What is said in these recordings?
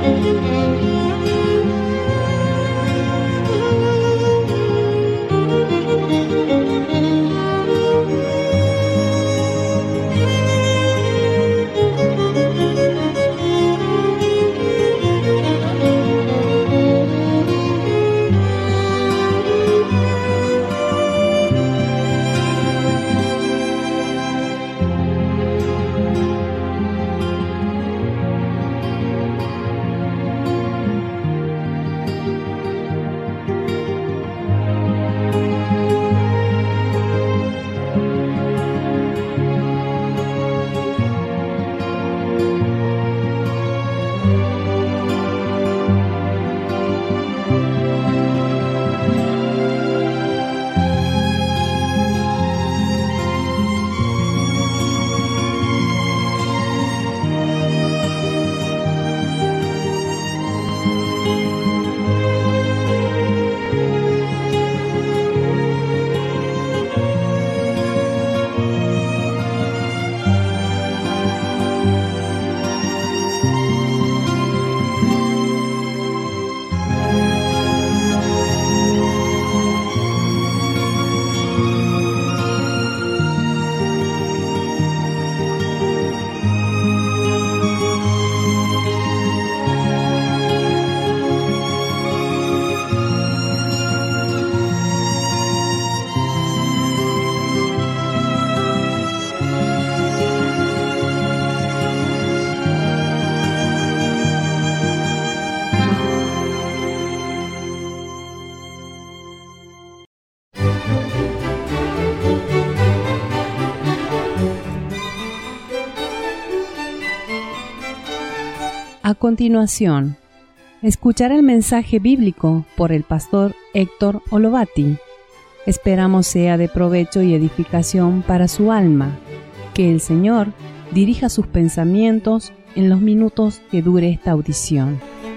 A continuación, escuchar el mensaje bíblico por el pastor Héctor Olovati. Esperamos sea de provecho y edificación para su alma. Que el Señor dirija sus pensamientos en los minutos que dure esta audición.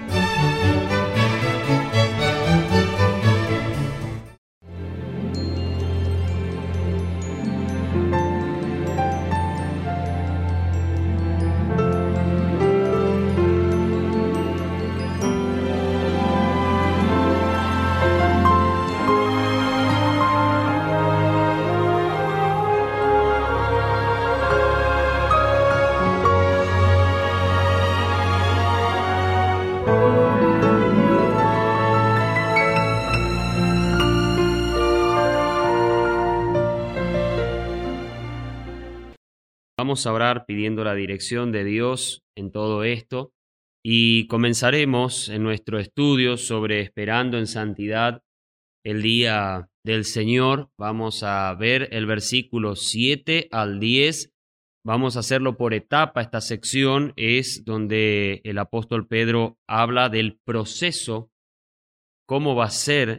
Vamos a orar pidiendo la dirección de Dios en todo esto y comenzaremos en nuestro estudio sobre Esperando en Santidad el día del Señor. Vamos a ver el versículo 7 al 10. Vamos a hacerlo por etapa. Esta sección es donde el apóstol Pedro habla del proceso, cómo va a ser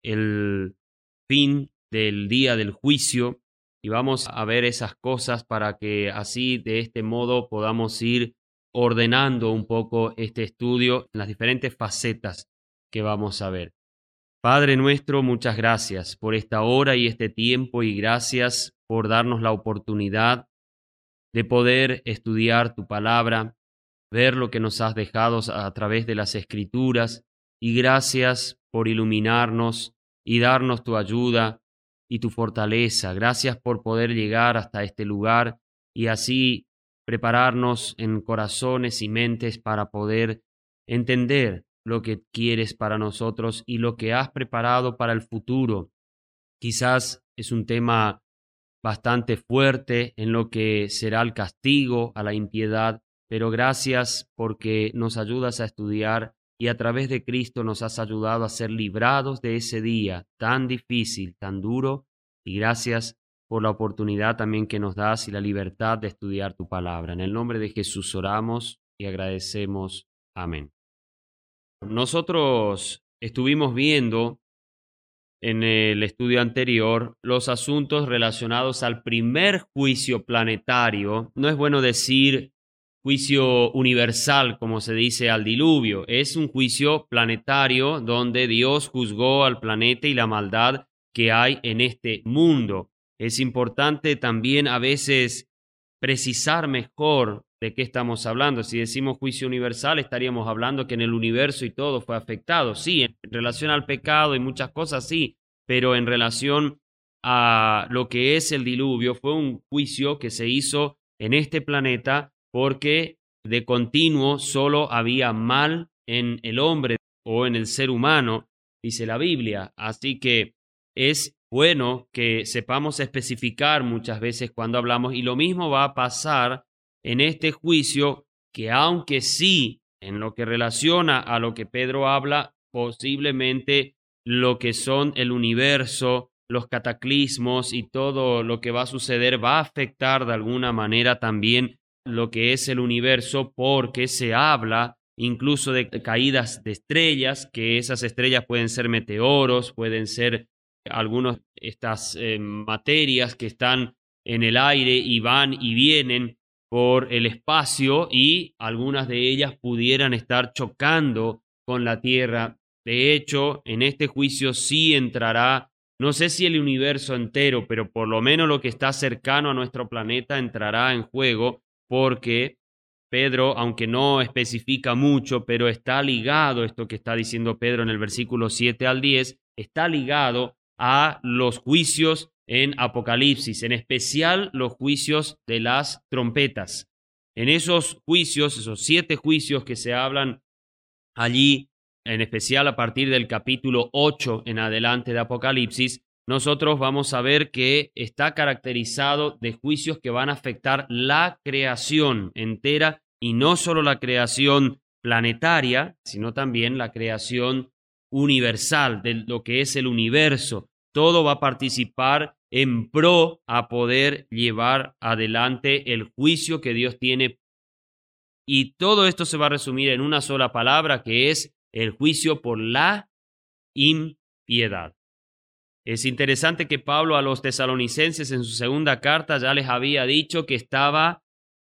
el fin del día del juicio. Y vamos a ver esas cosas para que así, de este modo, podamos ir ordenando un poco este estudio en las diferentes facetas que vamos a ver. Padre nuestro, muchas gracias por esta hora y este tiempo y gracias por darnos la oportunidad de poder estudiar tu palabra, ver lo que nos has dejado a través de las Escrituras y gracias por iluminarnos y darnos tu ayuda y tu fortaleza. Gracias por poder llegar hasta este lugar y así prepararnos en corazones y mentes para poder entender lo que quieres para nosotros y lo que has preparado para el futuro. Quizás es un tema bastante fuerte en lo que será el castigo a la impiedad, pero gracias porque nos ayudas a estudiar y a través de Cristo nos has ayudado a ser librados de ese día tan difícil, tan duro, y gracias por la oportunidad también que nos das y la libertad de estudiar tu palabra. En el nombre de Jesús oramos y agradecemos. Amén. Nosotros estuvimos viendo en el estudio anterior los asuntos relacionados al primer juicio planetario. No es bueno decir juicio universal, como se dice al diluvio. Es un juicio planetario donde Dios juzgó al planeta y la maldad que hay en este mundo. Es importante también a veces precisar mejor de qué estamos hablando. Si decimos juicio universal, estaríamos hablando que en el universo y todo fue afectado. Sí, en relación al pecado y muchas cosas, sí, pero en relación a lo que es el diluvio, fue un juicio que se hizo en este planeta porque de continuo solo había mal en el hombre o en el ser humano, dice la Biblia. Así que es bueno que sepamos especificar muchas veces cuando hablamos, y lo mismo va a pasar en este juicio, que aunque sí, en lo que relaciona a lo que Pedro habla, posiblemente lo que son el universo, los cataclismos y todo lo que va a suceder va a afectar de alguna manera también lo que es el universo, porque se habla incluso de caídas de estrellas, que esas estrellas pueden ser meteoros, pueden ser algunas estas materias que están en el aire y van y vienen por el espacio, y algunas de ellas pudieran estar chocando con la Tierra. De hecho, en este juicio sí entrará, no sé si el universo entero, pero por lo menos lo que está cercano a nuestro planeta entrará en juego, porque Pedro, aunque no especifica mucho, pero está ligado, esto que está diciendo Pedro en el versículo 7 al 10, está ligado a los juicios en Apocalipsis, en especial los juicios de las trompetas. En esos juicios, esos 7 juicios que se hablan allí, en especial a partir del capítulo 8 en adelante de Apocalipsis, nosotros vamos a ver que está caracterizado de juicios que van a afectar la creación entera, y no solo la creación planetaria, sino también la creación universal de lo que es el universo. Todo va a participar en pro a poder llevar adelante el juicio que Dios tiene. Y todo esto se va a resumir en una sola palabra, que es el juicio por la impiedad. Es interesante que Pablo a los tesalonicenses en su segunda carta ya les había dicho que estaba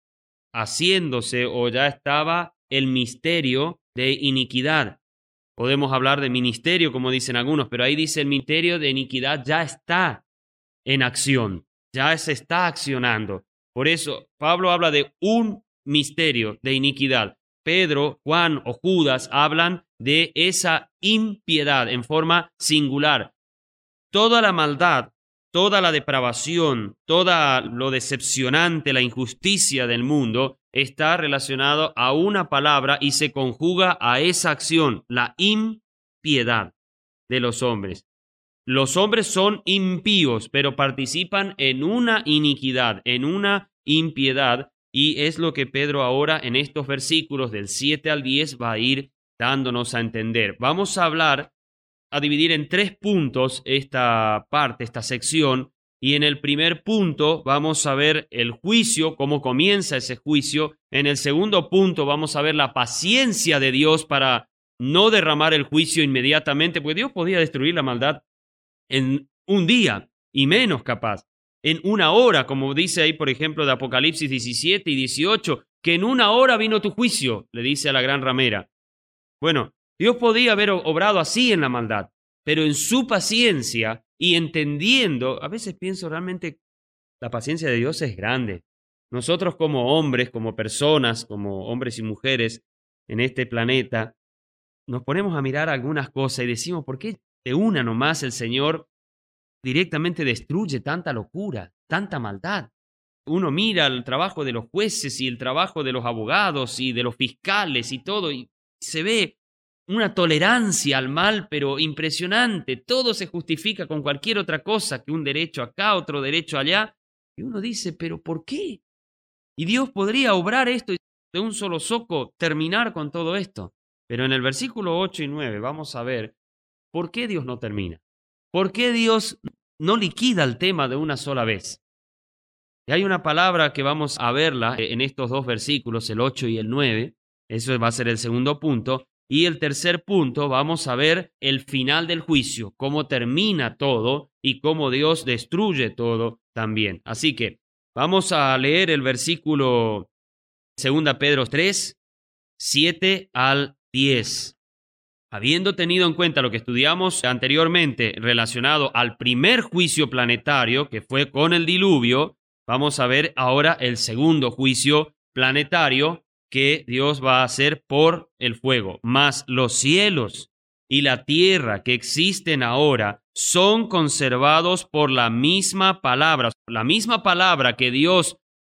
haciéndose o ya estaba el misterio de iniquidad. Podemos hablar de ministerio, como dicen algunos, pero ahí dice el misterio de iniquidad ya está en acción, ya se está accionando. Por eso Pablo habla de un misterio de iniquidad. Pedro, Juan o Judas hablan de esa impiedad en forma singular. Toda la maldad, toda la depravación, todo lo decepcionante, la injusticia del mundo está relacionado a una palabra y se conjuga a esa acción, la impiedad de los hombres. Los hombres son impíos, pero participan en una iniquidad, en una impiedad, y es lo que Pedro ahora en estos versículos del 7 al 10 va a ir dándonos a entender. Vamos a dividir en 3 puntos esta parte, esta sección, y en el primer punto vamos a ver el juicio, cómo comienza ese juicio. En el segundo punto vamos a ver la paciencia de Dios para no derramar el juicio inmediatamente, porque Dios podía destruir la maldad en un día y menos capaz, en una hora, como dice ahí, por ejemplo, de Apocalipsis 17 y 18, que en una hora vino tu juicio, le dice a la gran ramera. Bueno, Dios podía haber obrado así en la maldad, pero en su paciencia y entendiendo, a veces pienso realmente la paciencia de Dios es grande. Nosotros como hombres, como personas, como hombres y mujeres en este planeta, nos ponemos a mirar algunas cosas y decimos, ¿por qué de una nomás el Señor directamente destruye tanta locura, tanta maldad? Uno mira el trabajo de los jueces y el trabajo de los abogados y de los fiscales y todo, y se ve una tolerancia al mal, pero impresionante. Todo se justifica con cualquier otra cosa, que un derecho acá, otro derecho allá. Y uno dice, ¿pero por qué? Y Dios podría obrar esto y de un solo soco terminar con todo esto. Pero en el versículo 8 y 9 vamos a ver por qué Dios no termina. ¿Por qué Dios no liquida el tema de una sola vez? Y hay una palabra que vamos a verla en estos 2 versículos, el 8 y el 9. Eso va a ser el segundo punto. Y el tercer punto, vamos a ver el final del juicio, cómo termina todo y cómo Dios destruye todo también. Así que vamos a leer el versículo 2 Pedro 3, 7 al 10. Habiendo tenido en cuenta lo que estudiamos anteriormente relacionado al primer juicio planetario, que fue con el diluvio, vamos a ver ahora el segundo juicio planetario que Dios va a hacer por el fuego. Mas los cielos y la tierra que existen ahora son conservados por la misma palabra. La misma palabra que Dios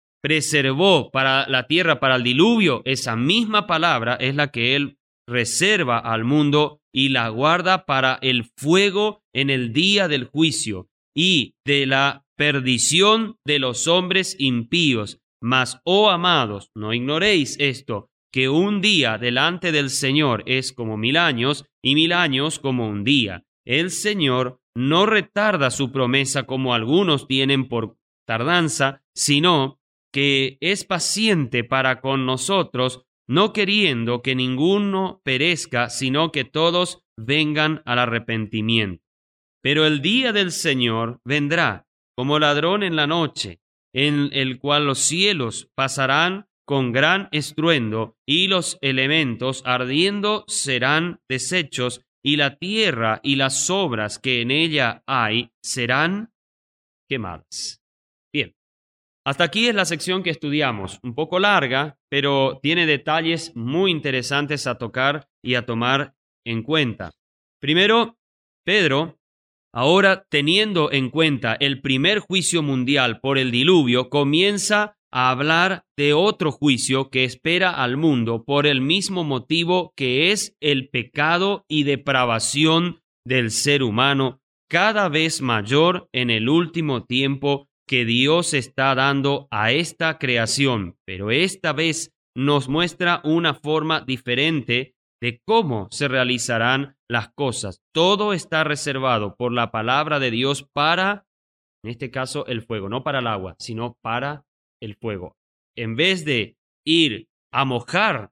preservó para la tierra, para el diluvio, esa misma palabra es la que Él reserva al mundo y la guarda para el fuego en el día del juicio y de la perdición de los hombres impíos. Mas, oh amados, no ignoréis esto, que un día delante del Señor es como 1000 años y 1000 años como un día. El Señor no retarda su promesa como algunos tienen por tardanza, sino que es paciente para con nosotros, no queriendo que ninguno perezca, sino que todos vengan al arrepentimiento. Pero el día del Señor vendrá como ladrón en la noche, en el cual los cielos pasarán con gran estruendo, y los elementos ardiendo serán deshechos, y la tierra y las obras que en ella hay serán quemadas. Bien, hasta aquí es la sección que estudiamos, un poco larga, pero tiene detalles muy interesantes a tocar y a tomar en cuenta. Primero, Pedro, ahora teniendo en cuenta el primer juicio mundial por el diluvio, comienza a hablar de otro juicio que espera al mundo por el mismo motivo, que es el pecado y depravación del ser humano cada vez mayor en el último tiempo que Dios está dando a esta creación. Pero esta vez nos muestra una forma diferente de cómo se realizarán las cosas. Todo está reservado por la palabra de Dios para, en este caso, el fuego, no para el agua, sino para el fuego. En vez de ir a mojar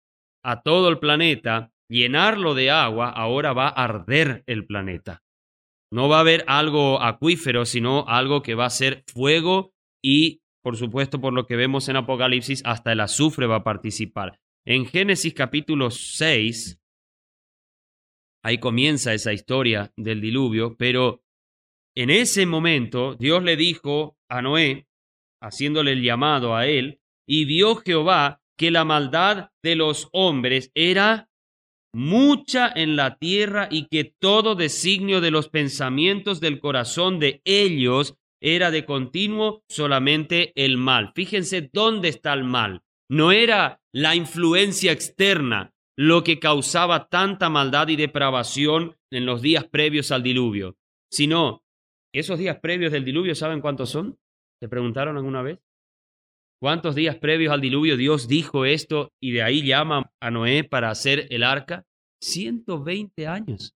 a todo el planeta, llenarlo de agua, ahora va a arder el planeta. No va a haber algo acuífero, sino algo que va a ser fuego y, por supuesto, por lo que vemos en Apocalipsis, hasta el azufre va a participar. En Génesis capítulo 6, ahí comienza esa historia del diluvio, pero en ese momento Dios le dijo a Noé, haciéndole el llamado a él, y vio Jehová que la maldad de los hombres era mucha en la tierra y que todo designio de los pensamientos del corazón de ellos era de continuo solamente el mal. Fíjense dónde está el mal. No era la influencia externa lo que causaba tanta maldad y depravación en los días previos al diluvio, sino esos días previos del diluvio, ¿saben cuántos son? ¿Se preguntaron alguna vez? ¿Cuántos días previos al diluvio Dios dijo esto y de ahí llama a Noé para hacer el arca? 120 años.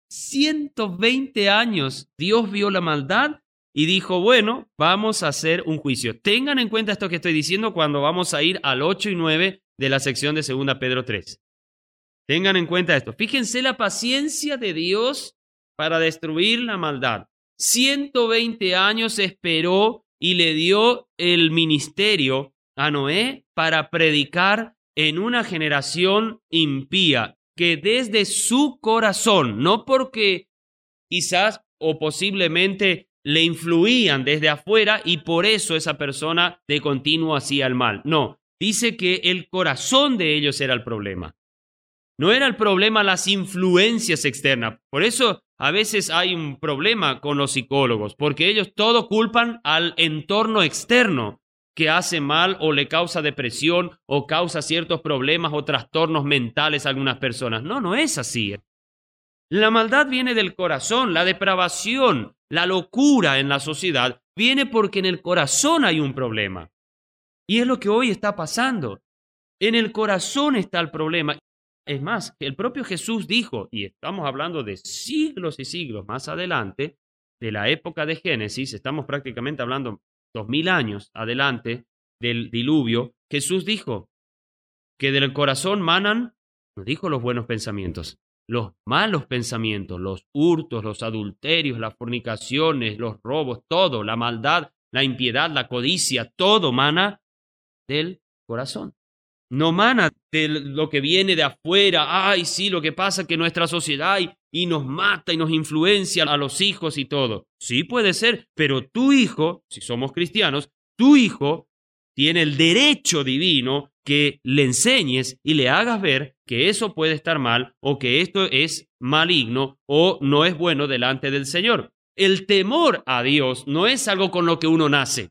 120 años. Dios vio la maldad y dijo, bueno, vamos a hacer un juicio. Tengan en cuenta esto que estoy diciendo cuando vamos a ir al 8 y 9 de la sección de 2 Pedro 3. Tengan en cuenta esto. Fíjense la paciencia de Dios para destruir la maldad. 120 años esperó y le dio el ministerio a Noé para predicar en una generación impía, que desde su corazón, no porque quizás o posiblemente le influían desde afuera y por eso esa persona de continuo hacía el mal. No, dice que el corazón de ellos era el problema. No era el problema las influencias externas. Por eso a veces hay un problema con los psicólogos, porque ellos todo culpan al entorno externo que hace mal o le causa depresión o causa ciertos problemas o trastornos mentales a algunas personas. No, no es así. La maldad viene del corazón, la depravación, la locura en la sociedad viene porque en el corazón hay un problema. Y es lo que hoy está pasando. En el corazón está el problema. Es más, el propio Jesús dijo, y estamos hablando de siglos y siglos más adelante, de la época de Génesis, estamos prácticamente hablando 2000 años adelante del diluvio, Jesús dijo que del corazón manan, no dijo los buenos pensamientos, los malos pensamientos, los hurtos, los adulterios, las fornicaciones, los robos, todo, la maldad, la impiedad, la codicia, todo mana del corazón. No mana de lo que viene de afuera. Ay, sí, lo que pasa es que nuestra sociedad y nos mata y nos influencia a los hijos y todo. Sí puede ser, pero tu hijo, si somos cristianos, tu hijo tiene el derecho divino que le enseñes y le hagas ver que eso puede estar mal o que esto es maligno o no es bueno delante del Señor. El temor a Dios no es algo con lo que uno nace.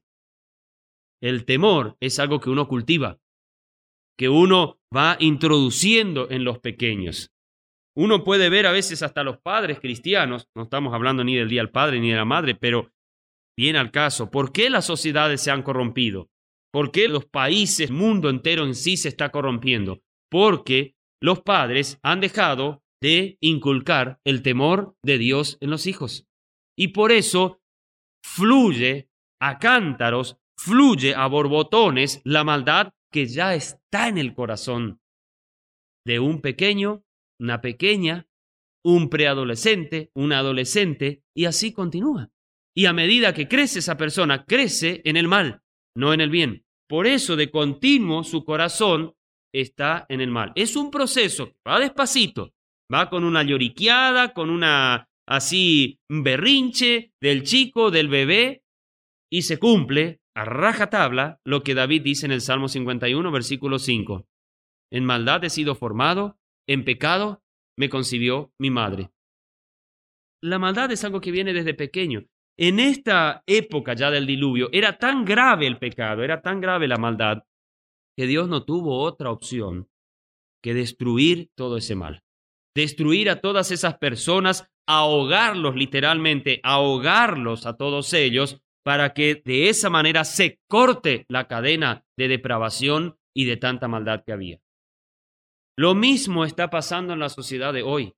El temor es algo que uno cultiva, que uno va introduciendo en los pequeños. Uno puede ver a veces hasta los padres cristianos, no estamos hablando ni del Día del Padre ni de la Madre, pero viene al caso, ¿por qué las sociedades se han corrompido? ¿Por qué los países, el mundo entero en sí se está corrompiendo? Porque los padres han dejado de inculcar el temor de Dios en los hijos. Y por eso fluye a cántaros, fluye a borbotones la maldad que ya está en el corazón de un pequeño, una pequeña, un preadolescente, un adolescente, y así continúa. Y a medida que crece esa persona, crece en el mal, no en el bien. Por eso de continuo su corazón está en el mal. Es un proceso, va despacito, va con una lloriqueada, con una así berrinche del chico, del bebé, y se cumple a rajatabla lo que David dice en el Salmo 51, versículo 5. En maldad he sido formado, en pecado me concibió mi madre. La maldad es algo que viene desde pequeño. En esta época ya del diluvio era tan grave el pecado, era tan grave la maldad, que Dios no tuvo otra opción que destruir todo ese mal. Destruir a todas esas personas, ahogarlos literalmente, ahogarlos a todos ellos, para que de esa manera se corte la cadena de depravación y de tanta maldad que había. Lo mismo está pasando en la sociedad de hoy.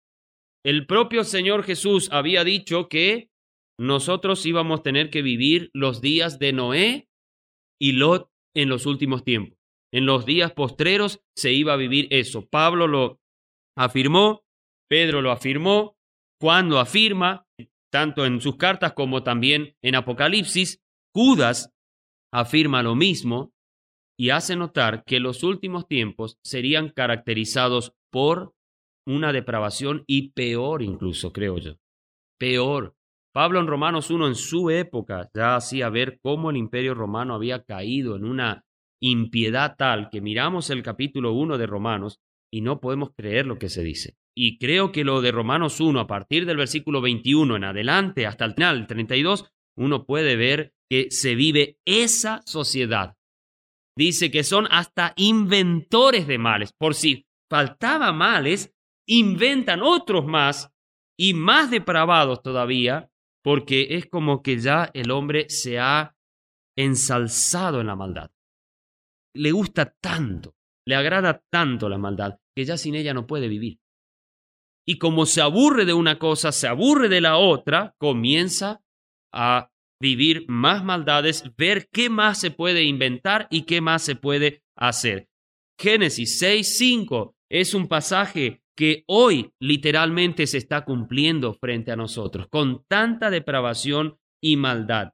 El propio Señor Jesús había dicho que nosotros íbamos a tener que vivir los días de Noé y Lot en los últimos tiempos. En los días postreros se iba a vivir eso. Pablo lo afirmó, Pedro lo afirmó, Juan lo afirma, tanto en sus cartas como también en Apocalipsis. Judas afirma lo mismo y hace notar que los últimos tiempos serían caracterizados por una depravación y peor incluso, creo yo. Peor. Pablo en Romanos 1 en su época ya hacía ver cómo el imperio romano había caído en una impiedad tal que miramos el capítulo 1 de Romanos y no podemos creer lo que se dice. Y creo que lo de Romanos 1, a partir del versículo 21 en adelante hasta el final, el 32, uno puede ver que se vive esa sociedad. Dice que son hasta inventores de males. Por si faltaba males, inventan otros más y más depravados todavía, porque es como que ya el hombre se ha ensalzado en la maldad. Le gusta tanto, le agrada tanto la maldad, que ya sin ella no puede vivir. Y como se aburre de una cosa, se aburre de la otra, comienza a vivir más maldades, ver qué más se puede inventar y qué más se puede hacer. Génesis 6:5 es un pasaje que hoy literalmente se está cumpliendo frente a nosotros, con tanta depravación y maldad.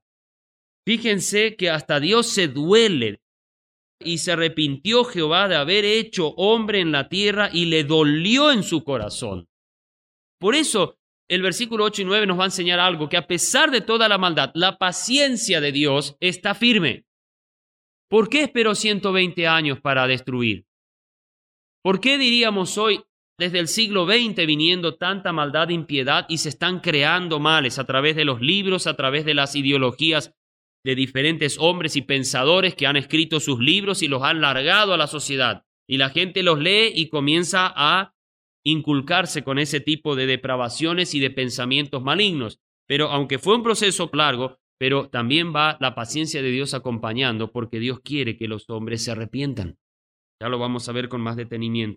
Fíjense que hasta Dios se duele y se arrepintió Jehová de haber hecho hombre en la tierra y le dolió en su corazón. Por eso el versículo 8 y 9 nos va a enseñar algo, que a pesar de toda la maldad, la paciencia de Dios está firme. ¿Por qué esperó 120 años para destruir? ¿Por qué diríamos hoy, desde el siglo XX, viniendo tanta maldad e impiedad y se están creando males a través de los libros, a través de las ideologías de diferentes hombres y pensadores que han escrito sus libros y los han largado a la sociedad? Y la gente los lee y comienza a inculcarse con ese tipo de depravaciones y de pensamientos malignos. Pero aunque fue un proceso largo, pero también va la paciencia de Dios acompañando, porque Dios quiere que los hombres se arrepientan. Ya lo vamos a ver con más detenimiento.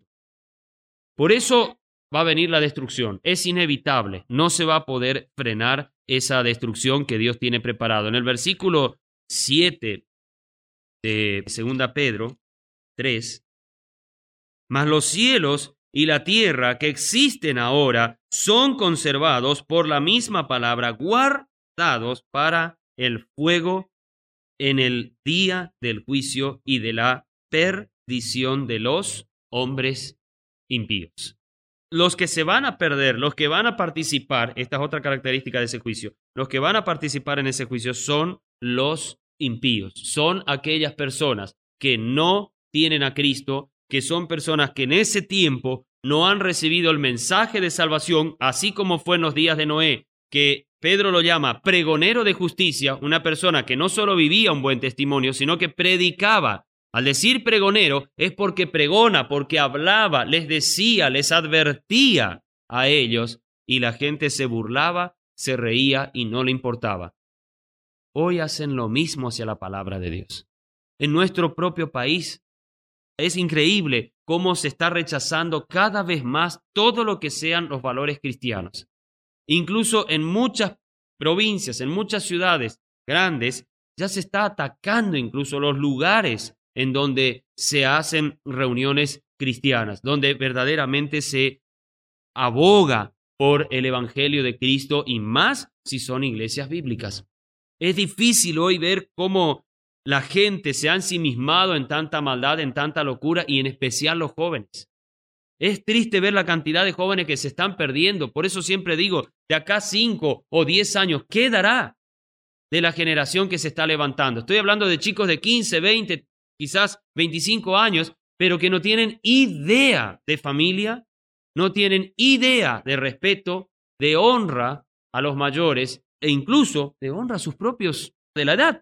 Por eso va a venir la destrucción. Es inevitable. No se va a poder frenar esa destrucción que Dios tiene preparado. En el versículo 7 de 2 Pedro 3, mas los cielos y la tierra que existen ahora son conservados por la misma palabra, guardados para el fuego en el día del juicio y de la perdición de los hombres impíos. Los que se van a perder, los que van a participar, esta es otra característica de ese juicio, los que van a participar en ese juicio son los impíos, son aquellas personas que no tienen a Cristo, que son personas que en ese tiempo no han recibido el mensaje de salvación, así como fue en los días de Noé, que Pedro lo llama pregonero de justicia, una persona que no solo vivía un buen testimonio, sino que predicaba. Al decir pregonero es porque pregona, porque hablaba, les decía, les advertía a ellos, y la gente se burlaba, se reía y no le importaba. Hoy hacen lo mismo hacia la palabra de Dios. En nuestro propio país es increíble cómo se está rechazando cada vez más todo lo que sean los valores cristianos. Incluso en muchas provincias, en muchas ciudades grandes, ya se está atacando incluso los lugares en donde se hacen reuniones cristianas, donde verdaderamente se aboga por el Evangelio de Cristo y más si son iglesias bíblicas. Es difícil hoy ver cómo la gente se ha ensimismado en tanta maldad, en tanta locura y en especial los jóvenes. Es triste ver la cantidad de jóvenes que se están perdiendo. Por eso siempre digo, de acá 5 o 10 años, ¿qué dará de la generación que se está levantando? Estoy hablando de chicos de 15, 20, quizás 25 años, pero que no tienen idea de familia, no tienen idea de respeto, de honra a los mayores e incluso de honra a sus propios de la edad.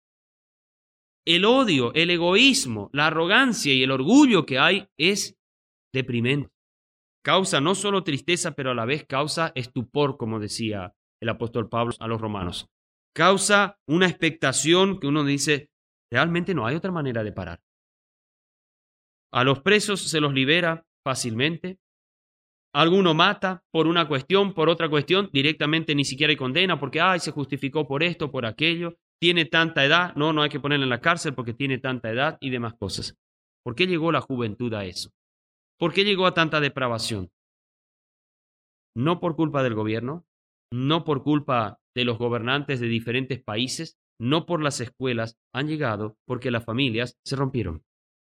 El odio, el egoísmo, la arrogancia y el orgullo que hay es deprimente. Causa no solo tristeza, pero a la vez causa estupor, como decía el apóstol Pablo a los romanos. Causa una expectación que uno dice, realmente no hay otra manera de parar. A los presos se los libera fácilmente. Alguno mata por una cuestión, por otra cuestión, directamente ni siquiera hay condena porque se justificó por esto, por aquello, tiene tanta edad, no hay que ponerle en la cárcel porque tiene tanta edad y demás cosas. ¿Por qué llegó la juventud a eso? ¿Por qué llegó a tanta depravación? No por culpa del gobierno, no por culpa de los gobernantes de diferentes países, no por las escuelas, han llegado porque las familias se rompieron.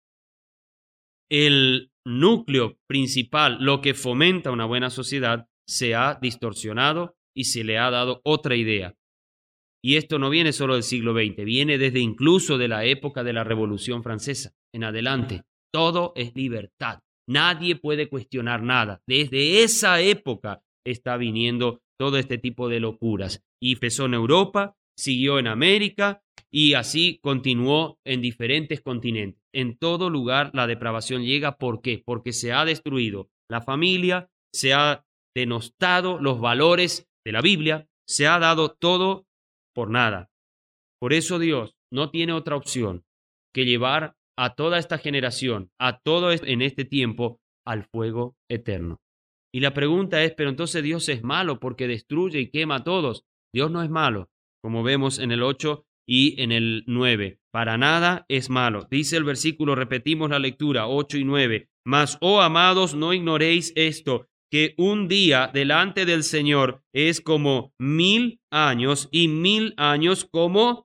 El núcleo principal, lo que fomenta una buena sociedad, se ha distorsionado y se le ha dado otra idea. Y esto no viene solo del siglo XX, viene desde incluso de la época de la Revolución Francesa en adelante. Todo es libertad. Nadie puede cuestionar nada. Desde esa época está viniendo todo este tipo de locuras. Y empezó en Europa, siguió en América y así continuó en diferentes continentes. En todo lugar la depravación llega. ¿Por qué? Porque se ha destruido la familia, se ha denostado los valores de la Biblia, se ha dado todo por nada. Por eso Dios no tiene otra opción que llevar a toda esta generación, a todo en este tiempo, al fuego eterno. Y la pregunta es, pero entonces Dios es malo porque destruye y quema a todos. Dios no es malo, como vemos en el 8 y en el 9. Para nada es malo. Dice el versículo, repetimos la lectura, 8 y 9. Mas, oh amados, no ignoréis esto, que un día delante del Señor es como 1000 años y 1000 años como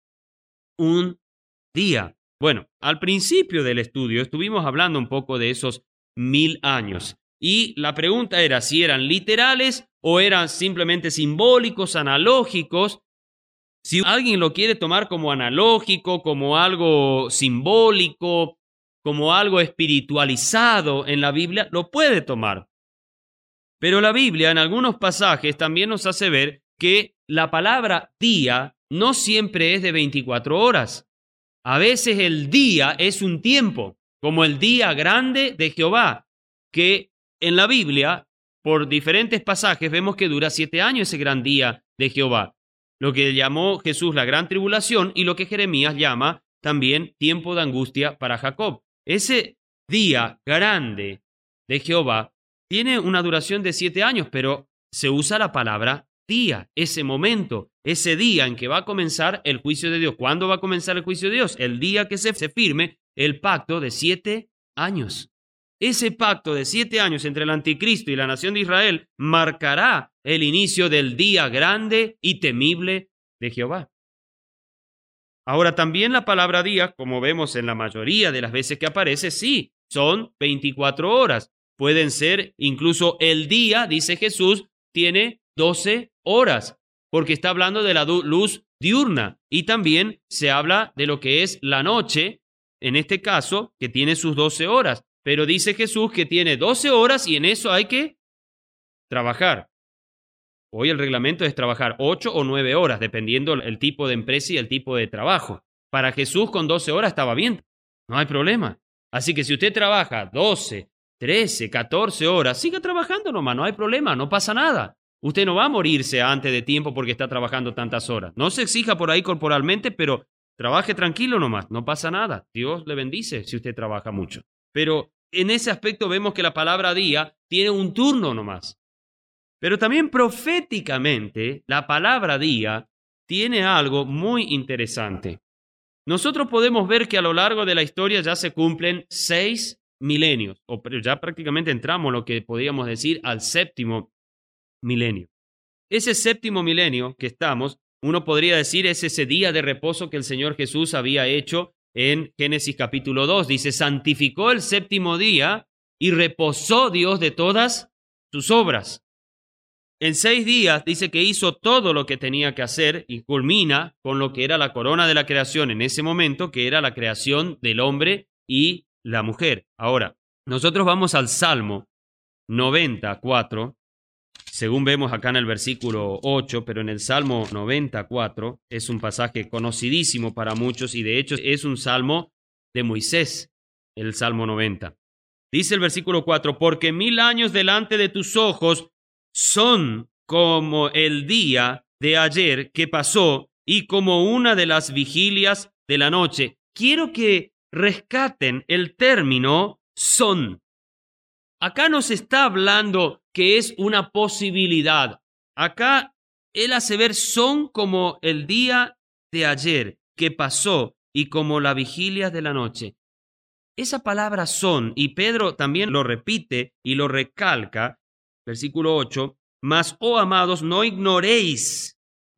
un día. Bueno, al principio del estudio estuvimos hablando un poco de esos 1000 años y la pregunta era si eran literales o eran simplemente simbólicos, analógicos. Si alguien lo quiere tomar como analógico, como algo simbólico, como algo espiritualizado en la Biblia, lo puede tomar. Pero la Biblia en algunos pasajes también nos hace ver que la palabra día no siempre es de 24 horas. A veces el día es un tiempo, como el día grande de Jehová, que en la Biblia, por diferentes pasajes, vemos que dura 7 años ese gran día de Jehová. Lo que llamó Jesús la gran tribulación y lo que Jeremías llama también tiempo de angustia para Jacob. Ese día grande de Jehová tiene una duración de 7 años, pero se usa la palabra día, ese momento, ese día en que va a comenzar el juicio de Dios. ¿Cuándo va a comenzar el juicio de Dios? El día que se firme el pacto de 7 años. Ese pacto de 7 años entre el anticristo y la nación de Israel marcará el inicio del día grande y temible de Jehová. Ahora, también la palabra día, como vemos en la mayoría de las veces que aparece, sí, son 24 horas. Pueden ser incluso el día, dice Jesús, tiene 12 horas. porque está hablando de la luz diurna y también se habla de lo que es la noche, en este caso, que tiene sus 12 horas. Pero dice Jesús que tiene 12 horas y en eso hay que trabajar. Hoy el reglamento es trabajar 8 o 9 horas, dependiendo el tipo de empresa y el tipo de trabajo. Para Jesús con 12 horas estaba bien, no hay problema. Así que si usted trabaja 12, 13, 14 horas, siga trabajando nomás, no hay problema, no pasa nada. Usted no va a morirse antes de tiempo porque está trabajando tantas horas. No se exija por ahí corporalmente, pero trabaje tranquilo nomás, no pasa nada. Dios le bendice si usted trabaja mucho. Pero en ese aspecto vemos que la palabra día tiene un turno nomás. Pero también proféticamente, la palabra día tiene algo muy interesante. Nosotros podemos ver que a lo largo de la historia ya se cumplen 6 milenios, o ya prácticamente entramos lo que podríamos decir al 7º milenio. Ese 7º milenio que estamos, uno podría decir es ese día de reposo que el Señor Jesús había hecho en Génesis capítulo 2. Dice, santificó el 7º día y reposó Dios de todas sus obras. En 6 días dice que hizo todo lo que tenía que hacer y culmina con lo que era la corona de la creación en ese momento, que era la creación del hombre y la mujer. Ahora, nosotros vamos al Salmo 94, según vemos acá en el versículo 8, pero en el Salmo 94 es un pasaje conocidísimo para muchos y de hecho es un salmo de Moisés, el Salmo 90. Dice el versículo 4, porque 1000 años delante de tus ojos son como el día de ayer que pasó y como una de las vigilias de la noche. Quiero que rescaten el término son. Acá nos está hablando que es una posibilidad. Acá él hace ver son como el día de ayer que pasó y como la vigilia de la noche. Esa palabra son, y Pedro también lo repite y lo recalca, versículo 8, mas, oh amados, no ignoréis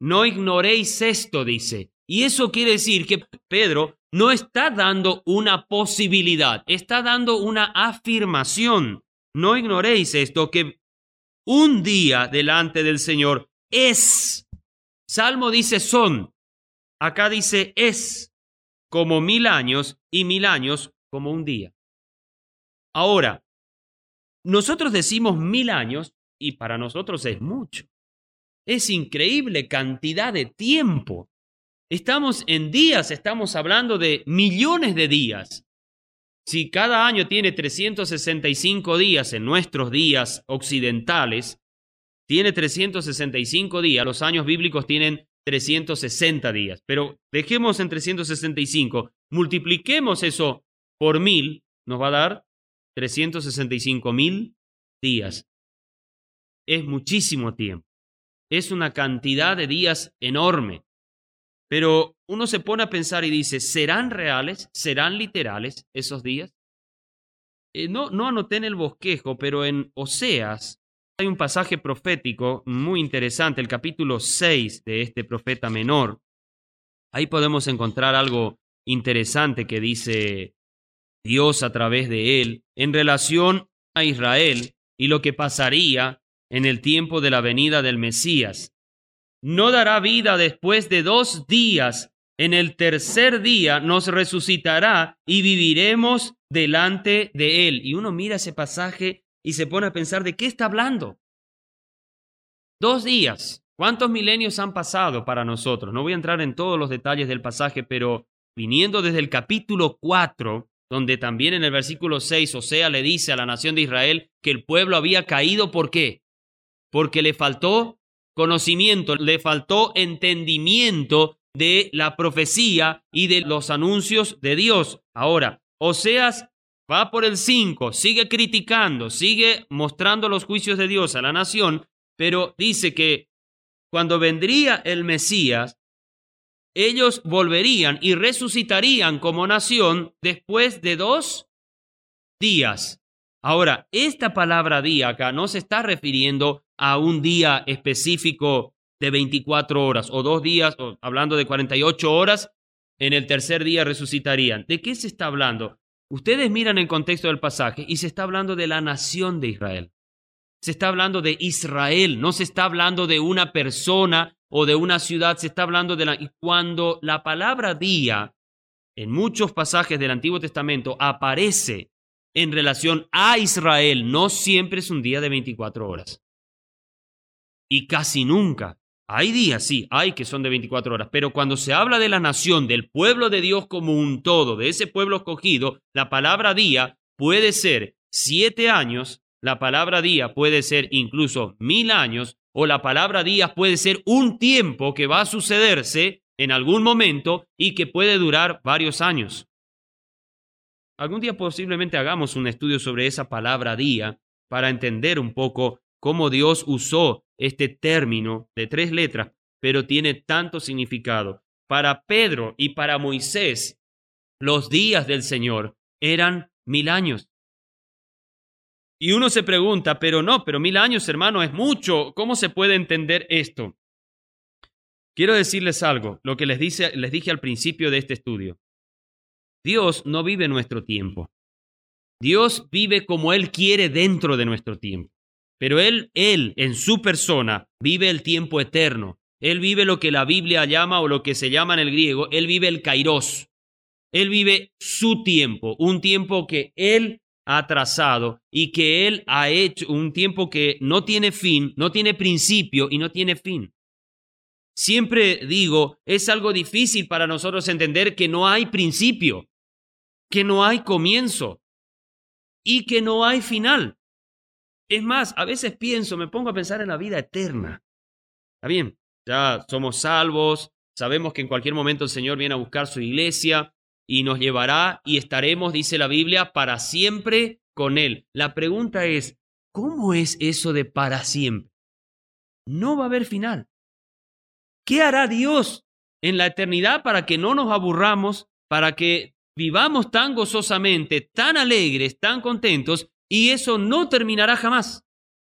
esto, dice. Y eso quiere decir que Pedro no está dando una posibilidad, está dando una afirmación. No ignoréis esto, que un día delante del Señor es. Salmo dice son, acá dice es, como 1000 años y 1000 años como un día. Ahora, nosotros decimos 1000 años y para nosotros es mucho. Es increíble cantidad de tiempo. Estamos en días, estamos hablando de millones de días. Si cada año tiene 365 días en nuestros días occidentales, tiene 365 días, los años bíblicos tienen 360 días, pero dejemos en 365, multipliquemos eso por 1000, nos va a dar 365.000 días. Es muchísimo tiempo, es una cantidad de días enorme, pero uno se pone a pensar y dice, ¿serán reales? ¿Serán literales esos días? No anoté en el bosquejo, pero en Oseas hay un pasaje profético muy interesante, el capítulo 6 de este profeta menor. Ahí podemos encontrar algo interesante que dice Dios a través de él en relación a Israel y lo que pasaría en el tiempo de la venida del Mesías. No dará vida después de 2 días. En el tercer día nos resucitará y viviremos delante de él. Y uno mira ese pasaje y se pone a pensar, ¿de qué está hablando? 2 días. ¿Cuántos milenios han pasado para nosotros? No voy a entrar en todos los detalles del pasaje, pero viniendo desde el capítulo 4, donde también en el versículo 6, Oseas le dice a la nación de Israel que el pueblo había caído, ¿por qué? Porque le faltó conocimiento, le faltó entendimiento de la profecía y de los anuncios de Dios. Ahora, Oseas va por el 5, sigue criticando, sigue mostrando los juicios de Dios a la nación, pero dice que cuando vendría el Mesías, ellos volverían y resucitarían como nación después de 2 días. Ahora, esta palabra día acá no se está refiriendo a un día específico de 24 horas o 2 días, o hablando de 48 horas, en el tercer día resucitarían. ¿De qué se está hablando? Ustedes miran el contexto del pasaje y se está hablando de la nación de Israel. Se está hablando de Israel, no se está hablando de una persona o de una ciudad, se está hablando y cuando la palabra día en muchos pasajes del Antiguo Testamento aparece en relación a Israel, no siempre es un día de 24 horas. Y casi nunca. Hay días, sí, hay que son de 24 horas, pero cuando se habla de la nación, del pueblo de Dios como un todo, de ese pueblo escogido, la palabra día puede ser 7 años, la palabra día puede ser incluso 1000 años, o la palabra días puede ser un tiempo que va a sucederse en algún momento y que puede durar varios años. Algún día posiblemente hagamos un estudio sobre esa palabra día para entender un poco cómo Dios usó este término de 3 letras, pero tiene tanto significado. Para Pedro y para Moisés, los días del Señor eran 1000 años. Y uno se pregunta, pero 1000 años, hermano, es mucho. ¿Cómo se puede entender esto? Quiero decirles algo, lo que les dije al principio de este estudio. Dios no vive nuestro tiempo. Dios vive como Él quiere dentro de nuestro tiempo. Pero Él en su persona vive el tiempo eterno. Él vive lo que la Biblia llama o lo que se llama en el griego, Él vive el kairos. Él vive su tiempo, un tiempo que Él ha trazado y que Él ha hecho, un tiempo que no tiene fin, no tiene principio y no tiene fin. Siempre digo, es algo difícil para nosotros entender que no hay principio, que no hay comienzo y que no hay final. Es más, a veces me pongo a pensar en la vida eterna. Está bien, ya somos salvos, sabemos que en cualquier momento el Señor viene a buscar su iglesia y nos llevará y estaremos, dice la Biblia, para siempre con Él. La pregunta es, ¿cómo es eso de para siempre? No va a haber final. ¿Qué hará Dios en la eternidad para que no nos aburramos, para que vivamos tan gozosamente, tan alegres, tan contentos, y eso no terminará jamás?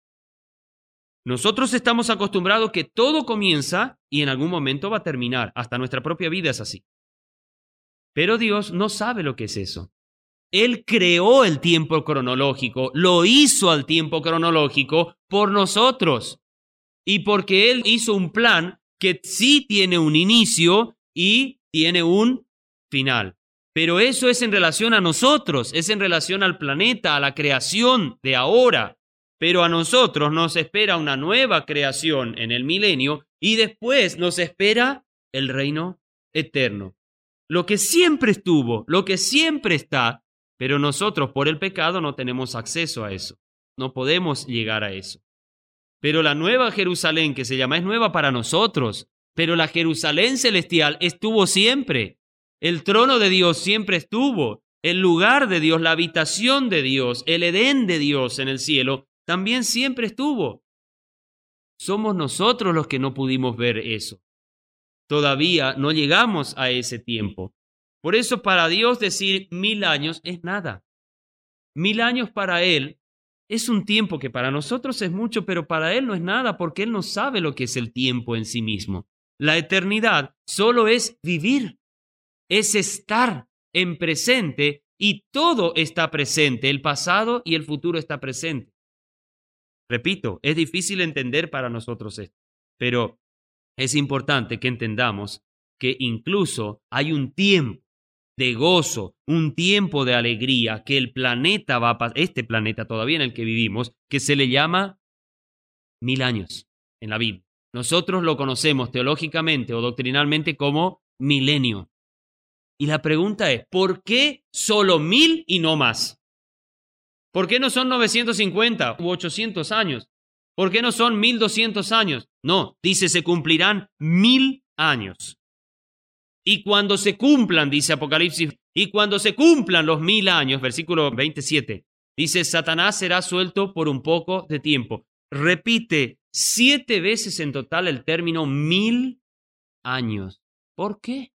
Nosotros estamos acostumbrados que todo comienza y en algún momento va a terminar. Hasta nuestra propia vida es así. Pero Dios no sabe lo que es eso. Él creó el tiempo cronológico, lo hizo al tiempo cronológico por nosotros. Y porque Él hizo un plan que sí tiene un inicio y tiene un final. Pero eso es en relación a nosotros, es en relación al planeta, a la creación de ahora. Pero a nosotros nos espera una nueva creación en el milenio y después nos espera el reino eterno. Lo que siempre estuvo, lo que siempre está, pero nosotros por el pecado no tenemos acceso a eso. No podemos llegar a eso. Pero la nueva Jerusalén que se llama es nueva para nosotros, pero la Jerusalén celestial estuvo siempre. El trono de Dios siempre estuvo. El lugar de Dios, la habitación de Dios, el Edén de Dios en el cielo, también siempre estuvo. Somos nosotros los que no pudimos ver eso. Todavía no llegamos a ese tiempo. Por eso para Dios decir 1000 años es nada. 1000 años para Él es un tiempo que para nosotros es mucho, pero para Él no es nada porque Él no sabe lo que es el tiempo en sí mismo. La eternidad solo es vivir, es estar en presente y todo está presente, el pasado y el futuro está presente. Repito, es difícil entender para nosotros esto, pero es importante que entendamos que incluso hay un tiempo de gozo, un tiempo de alegría que el planeta va a pasar, este planeta todavía en el que vivimos, que se le llama 1000 años en la Biblia. Nosotros lo conocemos teológicamente o doctrinalmente como milenio. Y la pregunta es, ¿por qué solo 1000 y no más? ¿Por qué no son 950 u 800 años? ¿Por qué no son 1200 años? No, dice, se cumplirán 1000 años. Y cuando se cumplan, dice Apocalipsis, y cuando se cumplan los 1000 años, versículo 27, dice, Satanás será suelto por un poco de tiempo. Repite 7 veces en total el término 1000 años. ¿Por qué?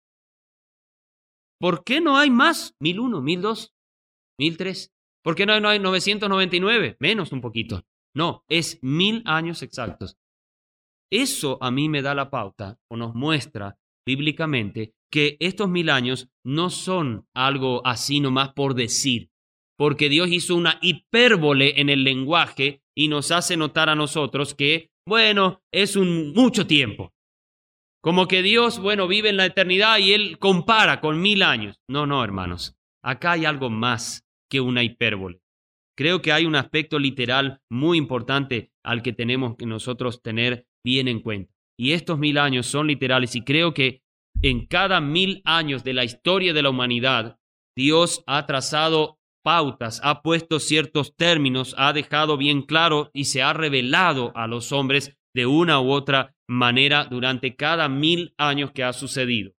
¿Por qué no hay más? 1001, 1002, 1003. ¿Por qué no hay 999? Menos un poquito. No, es 1000 años exactos. Eso a mí me da la pauta o nos muestra bíblicamente que estos 1000 años no son algo así nomás por decir, porque Dios hizo una hipérbole en el lenguaje y nos hace notar a nosotros que, bueno, es mucho tiempo. Como que Dios, vive en la eternidad y Él compara con 1000 años. No, hermanos. Acá hay algo más que una hipérbole. Creo que hay un aspecto literal muy importante al que tenemos que nosotros tener bien en cuenta. Y estos 1000 años son literales y creo que en cada 1000 años de la historia de la humanidad, Dios ha trazado pautas, ha puesto ciertos términos, ha dejado bien claro y se ha revelado a los hombres de una u otra manera durante cada 1000 años que ha sucedido.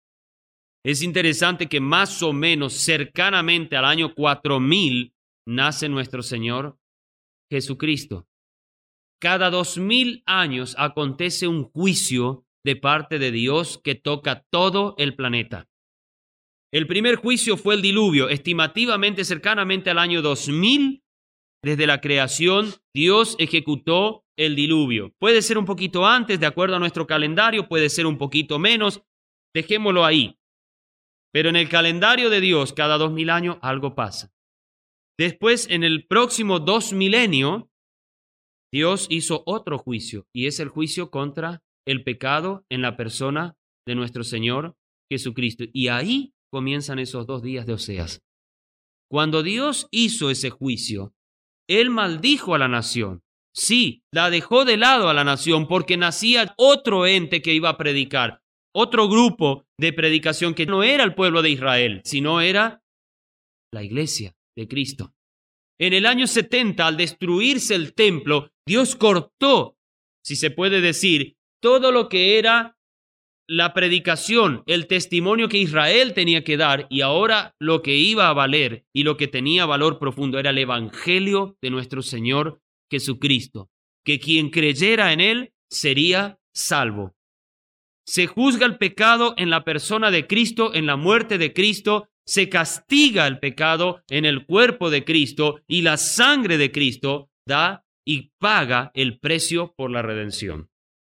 Es interesante que más o menos cercanamente al año 4000 nace nuestro Señor Jesucristo. Cada 2000 años acontece un juicio de parte de Dios que toca todo el planeta. El primer juicio fue el diluvio, estimativamente cercanamente al año 2000. Desde la creación, Dios ejecutó el diluvio. Puede ser un poquito antes, de acuerdo a nuestro calendario, puede ser un poquito menos, dejémoslo ahí. Pero en el calendario de Dios, cada 2000 años algo pasa. Después, en el próximo 2000, Dios hizo otro juicio, y es el juicio contra el pecado en la persona de nuestro Señor Jesucristo. Y ahí comienzan esos 2 días de Oseas. Cuando Dios hizo ese juicio, Él maldijo a la nación. Sí, la dejó de lado a la nación porque nacía otro ente que iba a predicar, otro grupo de predicación que no era el pueblo de Israel, sino era la iglesia de Cristo. En el año 70, al destruirse el templo, Dios cortó, si se puede decir, todo lo que era la predicación, el testimonio que Israel tenía que dar, y ahora lo que iba a valer y lo que tenía valor profundo era el evangelio de nuestro Señor Jesucristo, que quien creyera en Él sería salvo. Se juzga el pecado en la persona de Cristo, en la muerte de Cristo, se castiga el pecado en el cuerpo de Cristo, y la sangre de Cristo da y paga el precio por la redención.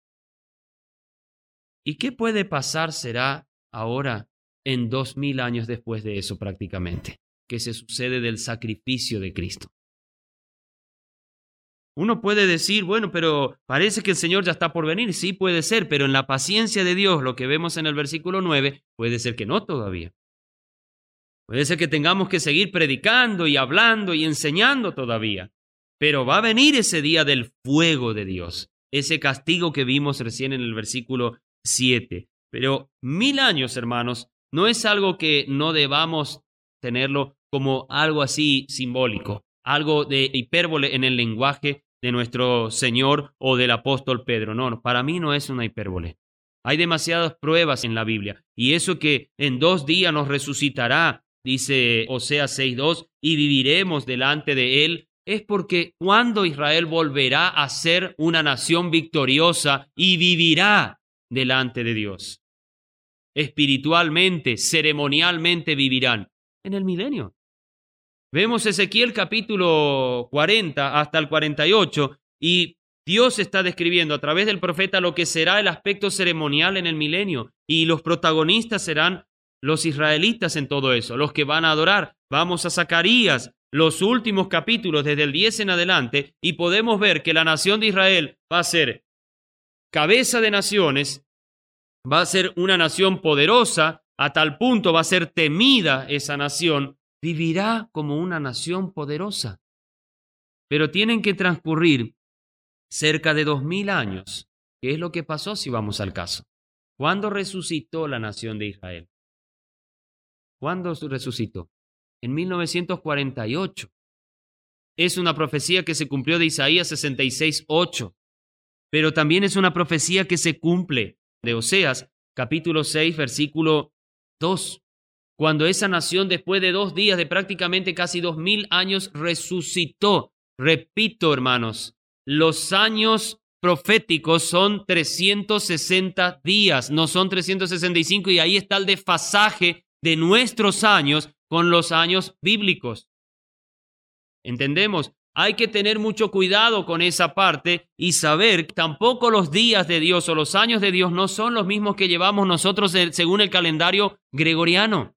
¿Y qué puede pasar será ahora en 2000 años después de eso prácticamente, que se sucede del sacrificio de Cristo? Uno puede decir, pero parece que el Señor ya está por venir. Sí, puede ser, pero en la paciencia de Dios, lo que vemos en el versículo 9, puede ser que no todavía. Puede ser que tengamos que seguir predicando y hablando y enseñando todavía, pero va a venir ese día del fuego de Dios, ese castigo que vimos recién en el versículo 7. Pero 1000 años, hermanos, no es algo que no debamos tenerlo como algo así simbólico, algo de hipérbole en el lenguaje de nuestro Señor o del apóstol Pedro. No, para mí no es una hipérbole. Hay demasiadas pruebas en la Biblia, y eso que en 2 días nos resucitará, dice Oseas 6:2, y viviremos delante de Él, es porque cuando Israel volverá a ser una nación victoriosa y vivirá delante de Dios. Espiritualmente, ceremonialmente vivirán en el milenio. Vemos Ezequiel capítulo 40 hasta el 48 y Dios está describiendo a través del profeta lo que será el aspecto ceremonial en el milenio, y los protagonistas serán los israelitas en todo eso, los que van a adorar. Vamos a Zacarías, los últimos capítulos desde el 10 en adelante, y podemos ver que la nación de Israel va a ser cabeza de naciones, va a ser una nación poderosa, a tal punto va a ser temida esa nación, vivirá como una nación poderosa. Pero tienen que transcurrir cerca de 2000 años. ¿Qué es lo que pasó si vamos al caso? ¿Cuándo resucitó la nación de Israel? ¿Cuándo resucitó? En 1948. Es una profecía que se cumplió de Isaías 66:8, pero también es una profecía que se cumple de Oseas, capítulo 6, versículo 2, cuando esa nación después de 2 días de prácticamente casi 2000 años resucitó. Repito, hermanos, los años proféticos son 360 días, no son 365, y ahí está el desfasaje de nuestros años con los años bíblicos. ¿Entendemos? Hay que tener mucho cuidado con esa parte y saber que tampoco los días de Dios o los años de Dios no son los mismos que llevamos nosotros según el calendario gregoriano,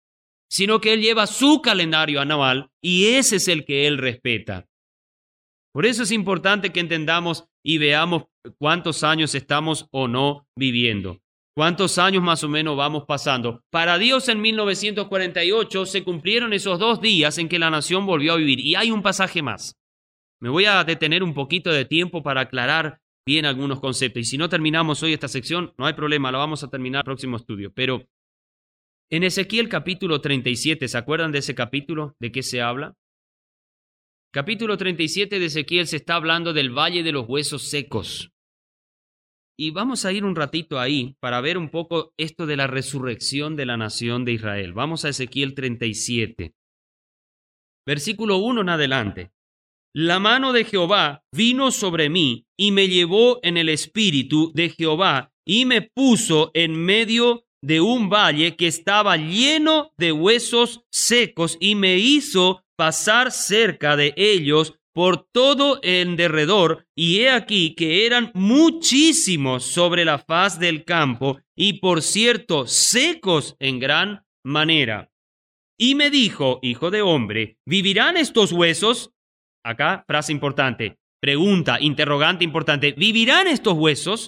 sino que Él lleva su calendario anual y ese es el que Él respeta. Por eso es importante que entendamos y veamos cuántos años estamos o no viviendo. ¿Cuántos años más o menos vamos pasando? Para Dios en 1948 se cumplieron esos 2 días en que la nación volvió a vivir. Y hay un pasaje más. Me voy a detener un poquito de tiempo para aclarar bien algunos conceptos. Y si no terminamos hoy esta sección, no hay problema, la vamos a terminar en el próximo estudio. Pero en Ezequiel capítulo 37, ¿se acuerdan de ese capítulo? ¿De qué se habla? Capítulo 37 de Ezequiel se está hablando del Valle de los Huesos Secos. Y vamos a ir un ratito ahí para ver un poco esto de la resurrección de la nación de Israel. Vamos a Ezequiel 37. Versículo 1 en adelante. La mano de Jehová vino sobre mí y me llevó en el espíritu de Jehová y me puso en medio de un valle que estaba lleno de huesos secos y me hizo pasar cerca de ellos por todo en derredor, y he aquí que eran muchísimos sobre la faz del campo, y por cierto secos en gran manera. Y me dijo, hijo de hombre, ¿vivirán estos huesos? Acá, frase importante, pregunta, interrogante importante, ¿vivirán estos huesos?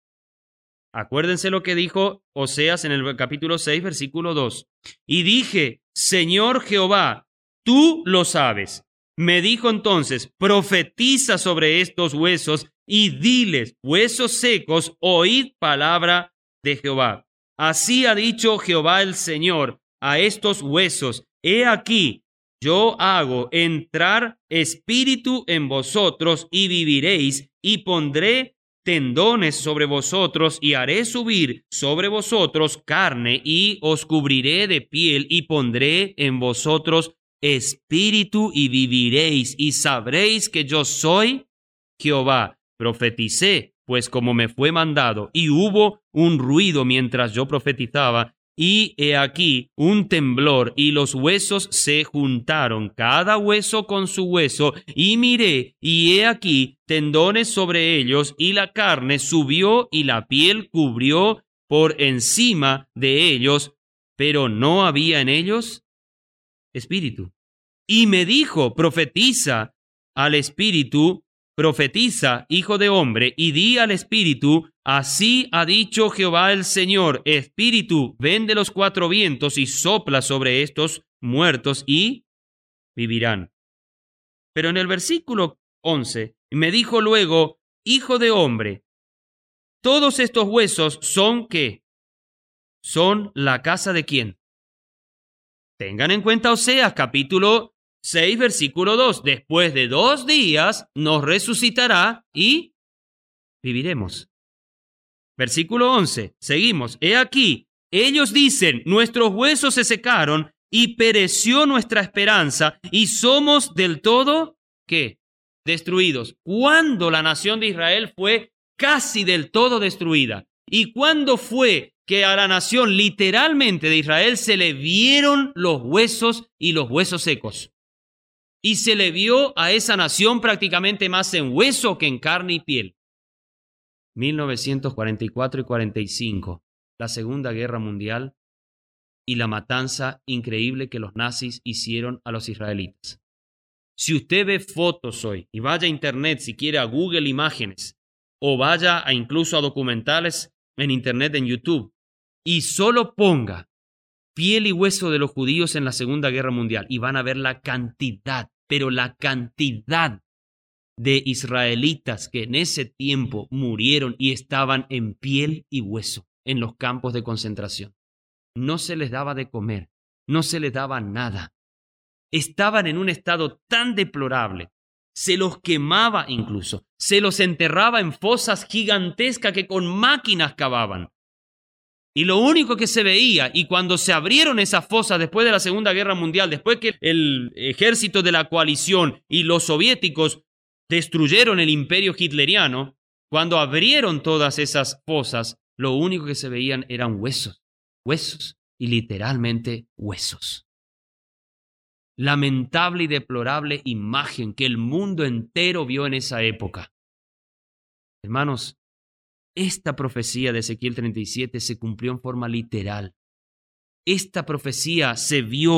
Acuérdense lo que dijo Oseas en el capítulo 6, versículo 2. Y dije, Señor Jehová, tú lo sabes. Me dijo entonces, profetiza sobre estos huesos y diles, huesos secos, oíd palabra de Jehová. Así ha dicho Jehová el Señor a estos huesos, he aquí, yo hago entrar espíritu en vosotros y viviréis, y pondré tendones sobre vosotros y haré subir sobre vosotros carne y os cubriré de piel y pondré en vosotros espíritu y viviréis y sabréis que yo soy Jehová. Profeticé, pues como me fue mandado, y hubo un ruido mientras yo profetizaba, y he aquí un temblor, y los huesos se juntaron, cada hueso con su hueso, y miré, y he aquí tendones sobre ellos, y la carne subió, y la piel cubrió por encima de ellos, pero no había en ellos espíritu. Y me dijo, profetiza al espíritu, profetiza, hijo de hombre, y di al espíritu, así ha dicho Jehová el Señor, espíritu, ven de los 4 vientos y sopla sobre estos muertos y vivirán. Pero en el versículo 11, me dijo luego, hijo de hombre, todos estos huesos son ¿qué? Son la casa de ¿quién? Tengan en cuenta Oseas, capítulo 6, versículo 2. Después de 2 días nos resucitará y viviremos. Versículo 11. Seguimos. He aquí, ellos dicen, nuestros huesos se secaron y pereció nuestra esperanza y somos del todo, ¿qué? Destruidos. ¿Cuándo la nación de Israel fue casi del todo destruida? ¿Y cuándo fue que a la nación literalmente de Israel se le vieron los huesos y los huesos secos? Y se le vio a esa nación prácticamente más en hueso que en carne y piel. 1944 y 45, la Segunda Guerra Mundial y la matanza increíble que los nazis hicieron a los israelitas. Si usted ve fotos hoy, y vaya a internet si quiere a Google Imágenes, o vaya incluso a documentales en internet, en YouTube, y solo ponga piel y hueso de los judíos en la Segunda Guerra Mundial, y van a ver la cantidad, pero la cantidad de israelitas que en ese tiempo murieron y estaban en piel y hueso en los campos de concentración. No se les daba de comer, no se les daba nada. Estaban en un estado tan deplorable, se los quemaba incluso, se los enterraba en fosas gigantescas que con máquinas cavaban. Y lo único que se veía, y cuando se abrieron esas fosas después de la Segunda Guerra Mundial, después que el ejército de la coalición y los soviéticos destruyeron el imperio hitleriano, cuando abrieron todas esas fosas, lo único que se veían eran huesos, huesos y literalmente huesos. Lamentable y deplorable imagen que el mundo entero vio en esa época. Hermanos, esta profecía de Ezequiel 37 se cumplió en forma literal. Esta profecía se vio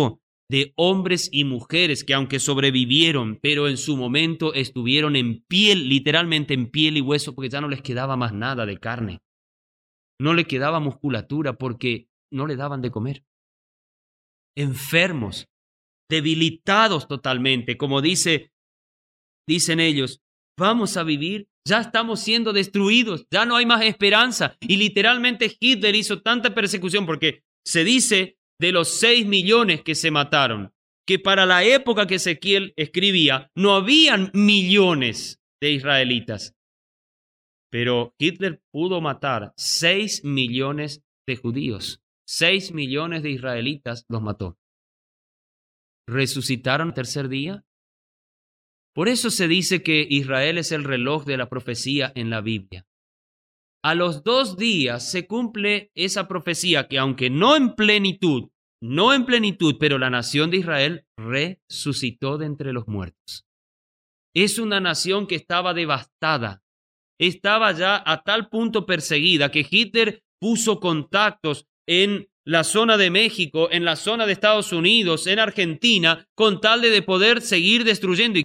de hombres y mujeres que aunque sobrevivieron, pero en su momento estuvieron en piel, literalmente en piel y hueso, porque ya no les quedaba más nada de carne. No le quedaba musculatura porque no le daban de comer. Enfermos, debilitados totalmente, como dicen ellos, vamos a vivir, ya estamos siendo destruidos, ya no hay más esperanza. Y literalmente Hitler hizo tanta persecución porque se dice de los 6 millones que se mataron, que para la época que Ezequiel escribía no habían millones de israelitas. Pero Hitler pudo matar 6 millones de judíos, 6 millones de israelitas los mató. ¿Resucitaron el tercer día? Por eso se dice que Israel es el reloj de la profecía en la Biblia. A los 2 días se cumple esa profecía que aunque no en plenitud, pero la nación de Israel resucitó de entre los muertos. Es una nación que estaba devastada. Estaba ya a tal punto perseguida que Hitler puso contactos en la zona de México, en la zona de Estados Unidos, en Argentina, con tal de poder seguir destruyendo.